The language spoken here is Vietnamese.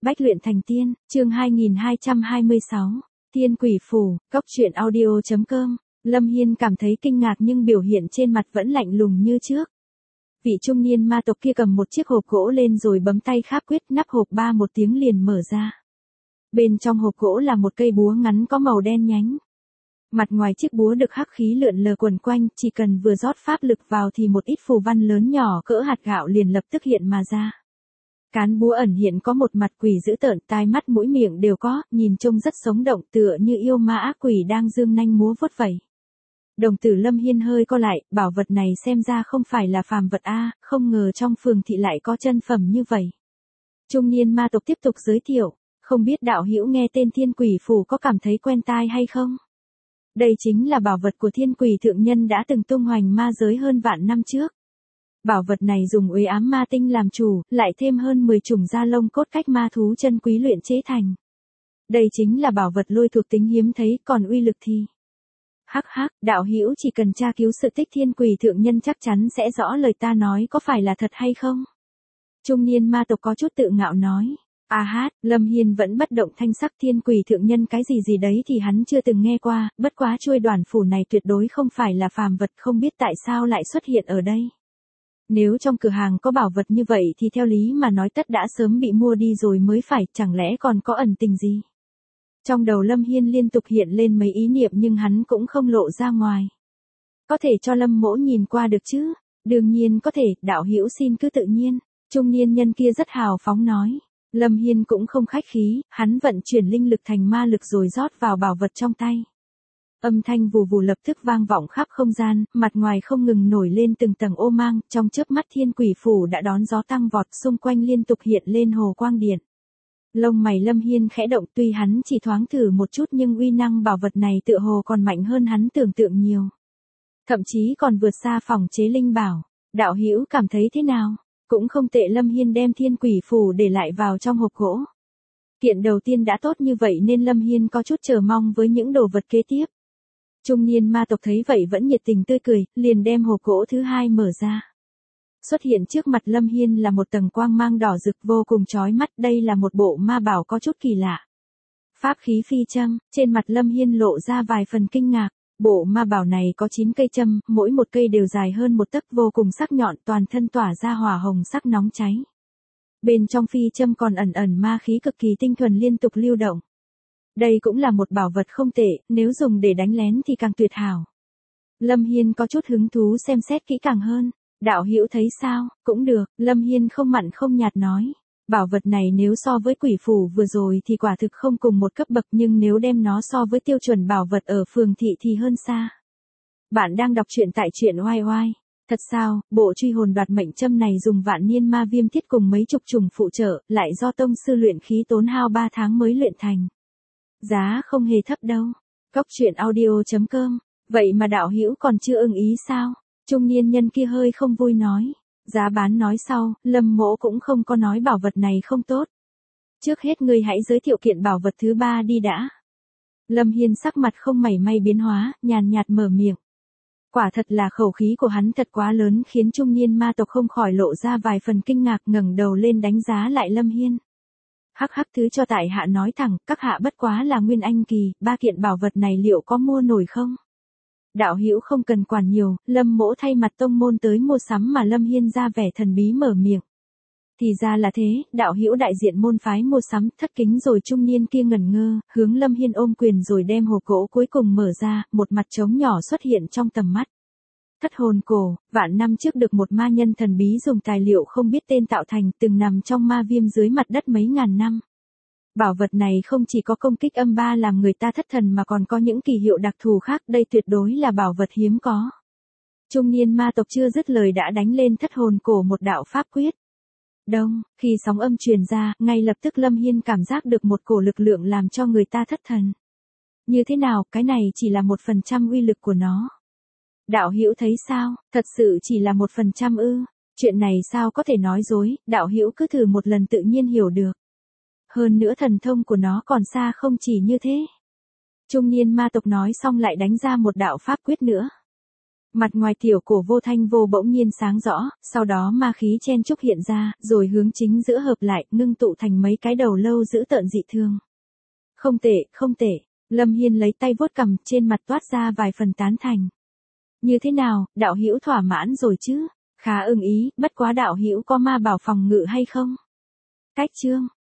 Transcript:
Bách luyện thành tiên, chương 2226, Thiên Quỷ Phù, Cốc truyện audio.com. Lâm Hiên cảm thấy kinh ngạc nhưng biểu hiện trên mặt vẫn lạnh lùng như trước. Vị trung niên ma tộc kia cầm một chiếc hộp gỗ lên rồi bấm tay kháp quyết, nắp hộp ba một tiếng liền mở ra. Bên trong hộp gỗ là một cây búa ngắn có màu đen nhánh. Mặt ngoài chiếc búa được hắc khí lượn lờ quần quanh, chỉ cần vừa rót pháp lực vào thì một ít phù văn lớn nhỏ cỡ hạt gạo liền lập tức hiện mà ra. Cán búa ẩn hiện có một mặt quỷ dữ tợn, tai mắt mũi miệng đều có, nhìn trông rất sống động, tựa như yêu ma ác quỷ đang dương nanh múa vuốt vẩy. Đồng tử Lâm Hiên hơi co lại, bảo vật này xem ra không phải là phàm vật a, không ngờ trong phường thị lại có chân phẩm như vậy. Trung niên ma tộc tiếp tục giới thiệu, không biết đạo hữu nghe tên Thiên Quỷ Phù có cảm thấy quen tai hay không? Đây chính là bảo vật của Thiên Quỷ thượng nhân đã từng tung hoành ma giới hơn vạn năm trước. Bảo vật này dùng uế ám ma tinh làm chủ, lại thêm hơn 10 chủng da lông cốt cách ma thú chân quý luyện chế thành. Đây chính là bảo vật lôi thuộc tính hiếm thấy, còn uy lực thì... Hắc hắc, đạo hữu chỉ cần tra cứu sự tích Thiên Quỷ thượng nhân chắc chắn sẽ rõ lời ta nói có phải là thật hay không. Trung niên ma tộc có chút tự ngạo nói. Lâm Hiên vẫn bất động thanh sắc. Thiên Quỷ thượng nhân cái gì đấy thì hắn chưa từng nghe qua, bất quá chuôi đoản phủ này tuyệt đối không phải là phàm vật, không biết tại sao lại xuất hiện ở đây. Nếu trong cửa hàng có bảo vật như vậy thì theo lý mà nói tất đã sớm bị mua đi rồi mới phải, chẳng lẽ còn có ẩn tình gì. Trong đầu Lâm Hiên liên tục hiện lên mấy ý niệm nhưng hắn cũng không lộ ra ngoài. Có thể cho Lâm mỗ nhìn qua được chứ? Đương nhiên có thể, đạo hữu xin cứ tự nhiên. Trung niên nhân kia rất hào phóng nói. Lâm Hiên cũng không khách khí, hắn vận chuyển linh lực thành ma lực rồi rót vào bảo vật trong tay. Âm thanh vù vù lập tức vang vọng khắp không gian, mặt ngoài không ngừng nổi lên từng tầng ô mang, trong chớp mắt Thiên Quỷ Phù đã đón gió tăng vọt, xung quanh liên tục hiện lên hồ quang điện. Lông mày Lâm Hiên khẽ động, tuy hắn chỉ thoáng thử một chút nhưng uy năng bảo vật này tựa hồ còn mạnh hơn hắn tưởng tượng nhiều. Thậm chí còn vượt xa phòng chế linh bảo. Đạo hữu cảm thấy thế nào? Cũng không tệ. Lâm Hiên đem Thiên Quỷ Phù để lại vào trong hộp gỗ. Kiện đầu tiên đã tốt như vậy nên Lâm Hiên có chút chờ mong với những đồ vật kế tiếp. Trung niên ma tộc thấy vậy vẫn nhiệt tình tươi cười, liền đem hộp gỗ thứ hai mở ra. Xuất hiện trước mặt Lâm Hiên là một tầng quang mang đỏ rực vô cùng chói mắt, đây là một bộ ma bảo có chút kỳ lạ. Pháp khí phi châm, trên mặt Lâm Hiên lộ ra vài phần kinh ngạc. Bộ ma bảo này có 9 cây châm, mỗi một cây đều dài hơn một tấc, vô cùng sắc nhọn, toàn thân tỏa ra hỏa hồng sắc nóng cháy. Bên trong phi châm còn ẩn ẩn ma khí cực kỳ tinh thuần liên tục lưu động. Đây cũng là một bảo vật không tệ, nếu dùng để đánh lén thì càng tuyệt hảo. Lâm Hiên có chút hứng thú xem xét kỹ càng hơn. Đạo hữu thấy sao? Cũng được, Lâm Hiên không mặn không nhạt nói. Bảo vật này nếu so với quỷ phù vừa rồi thì quả thực không cùng một cấp bậc, nhưng nếu đem nó so với tiêu chuẩn bảo vật ở phường thị thì hơn xa. Bạn đang đọc truyện tại truyện oai oai. Thật sao, bộ truy hồn đoạt mệnh châm này dùng vạn niên ma viêm thiết cùng mấy chục trùng phụ trợ, lại do tông sư luyện khí tốn hao 3 tháng mới luyện thành. Giá không hề thấp đâu. Cốc truyện audio.com. Vậy mà đạo hữu còn chưa ưng ý sao? Trung niên nhân kia hơi không vui nói. Giá bán nói sau, Lâm mỗ cũng không có nói bảo vật này không tốt. Trước hết ngươi hãy giới thiệu kiện bảo vật thứ 3 đi đã. Lâm Hiên sắc mặt không mảy may biến hóa, nhàn nhạt mở miệng. Quả thật là khẩu khí của hắn thật quá lớn, khiến trung niên ma tộc không khỏi lộ ra vài phần kinh ngạc, ngẩng đầu lên đánh giá lại Lâm Hiên. Hắc hắc, thứ cho tại hạ nói thẳng, các hạ bất quá là nguyên anh kỳ, 3 kiện bảo vật này liệu có mua nổi không? Đạo hữu không cần quản nhiều, Lâm mỗ thay mặt tông môn tới mua sắm mà. Lâm Hiên ra vẻ thần bí mở miệng. Thì ra là thế, đạo hữu đại diện môn phái mua sắm, thất kính rồi. Trung niên kia ngẩn ngơ, hướng Lâm Hiên ôm quyền rồi đem hộp gỗ cuối cùng mở ra, một mặt trống nhỏ xuất hiện trong tầm mắt. Thất hồn cổ, vạn năm trước được một ma nhân thần bí dùng tài liệu không biết tên tạo thành, từng nằm trong ma viêm dưới mặt đất mấy ngàn năm. Bảo vật này không chỉ có công kích âm ba làm người ta thất thần mà còn có những kỳ hiệu đặc thù khác, đây tuyệt đối là bảo vật hiếm có. Trung niên ma tộc chưa dứt lời đã đánh lên thất hồn cổ một đạo pháp quyết. Đông, khi sóng âm truyền ra, ngay lập tức Lâm Hiên cảm giác được một cổ lực lượng làm cho người ta thất thần. Như thế nào, cái này chỉ là 1% uy lực của nó. Đạo hữu thấy sao, thật sự chỉ là 1% ư? Chuyện này sao có thể nói dối, đạo hữu cứ thử một lần tự nhiên hiểu được. Hơn nữa thần thông của nó còn xa không chỉ như thế. Trung niên ma tộc nói xong lại đánh ra một đạo pháp quyết nữa. Mặt ngoài tiểu cổ vô thanh vô bỗng nhiên sáng rõ, sau đó ma khí chen chúc hiện ra, rồi hướng chính giữa hợp lại, ngưng tụ thành mấy cái đầu lâu dữ tợn dị thương. Không tệ, không tệ. Lâm Hiên lấy tay vuốt cằm, trên mặt toát ra vài phần tán thành. Như thế nào, đạo hữu thỏa mãn rồi chứ? Khá ưng ý, bất quá đạo hữu có ma bảo phòng ngự hay không? Cách chương.